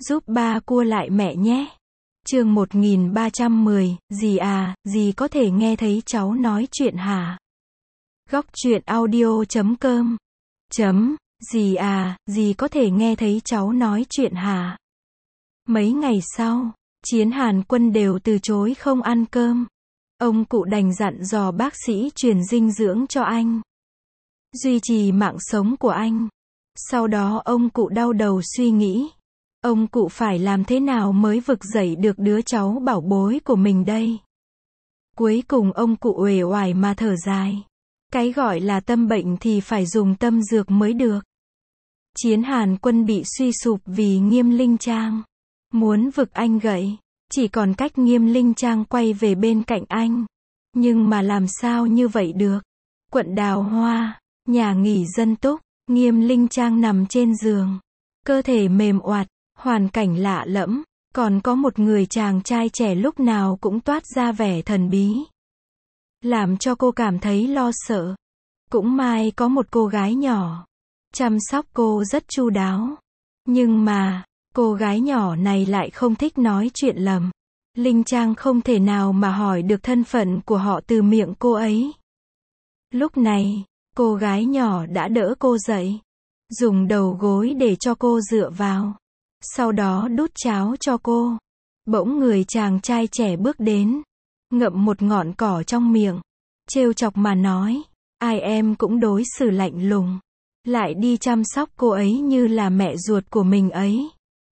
giúp ba cua lại mẹ nhé. Chương 1310, dì à, dì có thể nghe thấy cháu nói chuyện hả? Góc truyện audio.com Dì à, dì có thể nghe thấy cháu nói chuyện hả? Mấy ngày sau, Chiến Hàn Quân đều từ chối không ăn cơm. Ông cụ đành dặn dò bác sĩ truyền dinh dưỡng cho anh, duy trì mạng sống của anh. Sau đó ông cụ đau đầu suy nghĩ, ông cụ phải làm thế nào mới vực dậy được đứa cháu bảo bối của mình đây. Cuối cùng ông cụ uể oải mà thở dài. Cái gọi là tâm bệnh thì phải dùng tâm dược mới được. Chiến Hàn Quân bị suy sụp vì Nghiêm Linh Trang muốn vực anh gậy, chỉ còn cách Nghiêm Linh Trang quay về bên cạnh anh. Nhưng mà làm sao như vậy được? Quận Đào Hoa, nhà nghỉ dân túc, Nghiêm Linh Trang nằm trên giường, cơ thể mềm oặt, hoàn cảnh lạ lẫm, còn có một người chàng trai trẻ lúc nào cũng toát ra vẻ thần bí, làm cho cô cảm thấy lo sợ. Cũng may có một cô gái nhỏ chăm sóc cô rất chu đáo. Nhưng mà, cô gái nhỏ này lại không thích nói chuyện lầm. Linh Trang không thể nào mà hỏi được thân phận của họ từ miệng cô ấy. Lúc này, cô gái nhỏ đã đỡ cô dậy, dùng đầu gối để cho cô dựa vào, sau đó đút cháo cho cô. Bỗng người chàng trai trẻ bước đến, ngậm một ngọn cỏ trong miệng, trêu chọc mà nói, ai em cũng đối xử lạnh lùng, lại đi chăm sóc cô ấy như là mẹ ruột của mình ấy.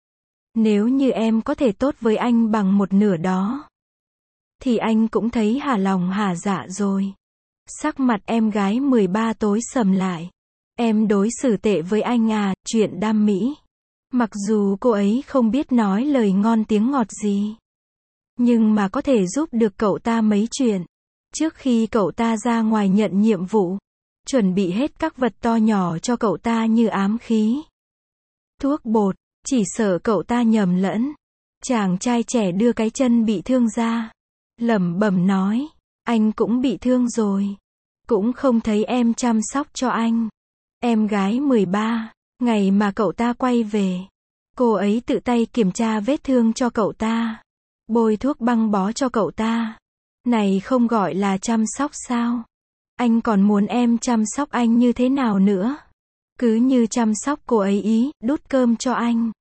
Nếu như em có thể tốt với anh bằng một nửa đó, thì anh cũng thấy hả lòng hả dạ rồi. Sắc mặt em gái 13 tối sầm lại. Em đối xử tệ với anh à, chuyện đam mỹ. Mặc dù cô ấy không biết nói lời ngon tiếng ngọt gì, nhưng mà có thể giúp được cậu ta mấy chuyện. Trước khi cậu ta ra ngoài nhận nhiệm vụ, chuẩn bị hết các vật to nhỏ cho cậu ta như ám khí, thuốc bột, chỉ sợ cậu ta nhầm lẫn. Chàng trai trẻ đưa cái chân bị thương ra, lẩm bẩm nói, anh cũng bị thương rồi, cũng không thấy em chăm sóc cho anh. Em gái 13, ngày mà cậu ta quay về, cô ấy tự tay kiểm tra vết thương cho cậu ta, bôi thuốc băng bó cho cậu ta. Này không gọi là chăm sóc sao? Anh còn muốn em chăm sóc anh như thế nào nữa? Cứ như chăm sóc cô ấy ý, đút cơm cho anh,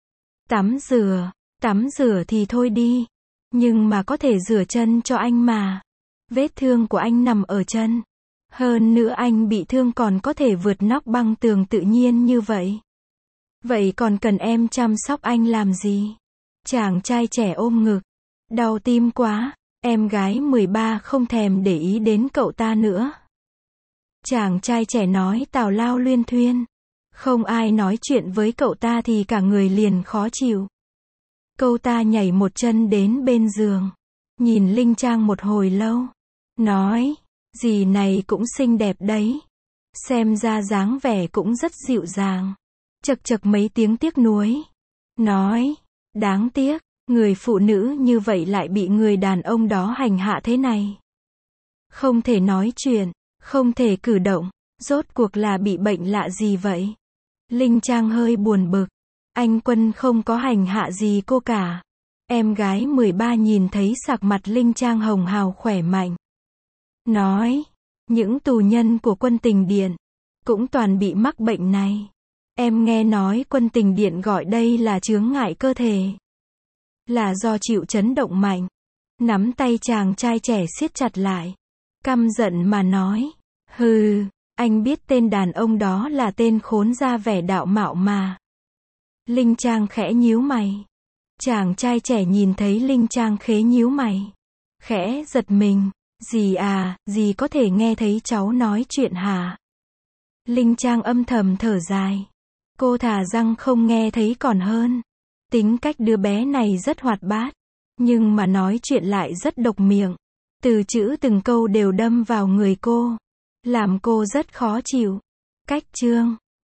tắm rửa thì thôi đi, nhưng mà có thể rửa chân cho anh mà. Vết thương của anh nằm ở chân. Hơn nữa anh bị thương còn có thể vượt nóc băng tường tự nhiên như vậy. Vậy còn cần em chăm sóc anh làm gì? Chàng trai trẻ ôm ngực, đau tim quá. Em gái 13 không thèm để ý đến cậu ta nữa. Chàng trai trẻ nói tào lao luyên thuyên. Không ai nói chuyện với cậu ta thì cả người liền khó chịu. Cậu ta nhảy một chân đến bên giường, nhìn Linh Trang một hồi lâu, nói, dì này cũng xinh đẹp đấy. Xem ra dáng vẻ cũng rất dịu dàng. Chậc chậc mấy tiếng tiếc nuối, nói, đáng tiếc, người phụ nữ như vậy lại bị người đàn ông đó hành hạ thế này. Không thể nói chuyện, không thể cử động, rốt cuộc là bị bệnh lạ gì vậy? Linh Trang hơi buồn bực, anh Quân không có hành hạ gì cô cả. Em gái 13 nhìn thấy sắc mặt Linh Trang hồng hào khỏe mạnh, nói, những tù nhân của Quân Tình Điện cũng toàn bị mắc bệnh này. Em nghe nói Quân Tình Điện gọi đây là chướng ngại cơ thể, là do chịu chấn động mạnh. Nắm tay chàng trai trẻ siết chặt lại, căm giận mà nói, hừ, anh biết tên đàn ông đó là tên khốn ra vẻ đạo mạo mà. Linh Trang khẽ nhíu mày. Chàng trai trẻ nhìn thấy Linh Trang khẽ nhíu mày, khẽ giật mình, dì à, dì có thể nghe thấy cháu nói chuyện hả? Linh Trang âm thầm thở dài. Cô thà rằng không nghe thấy còn hơn. Tính cách đứa bé này rất hoạt bát, nhưng mà nói chuyện lại rất độc miệng. Từ chữ từng câu đều đâm vào người cô, làm cô rất khó chịu. Cách chương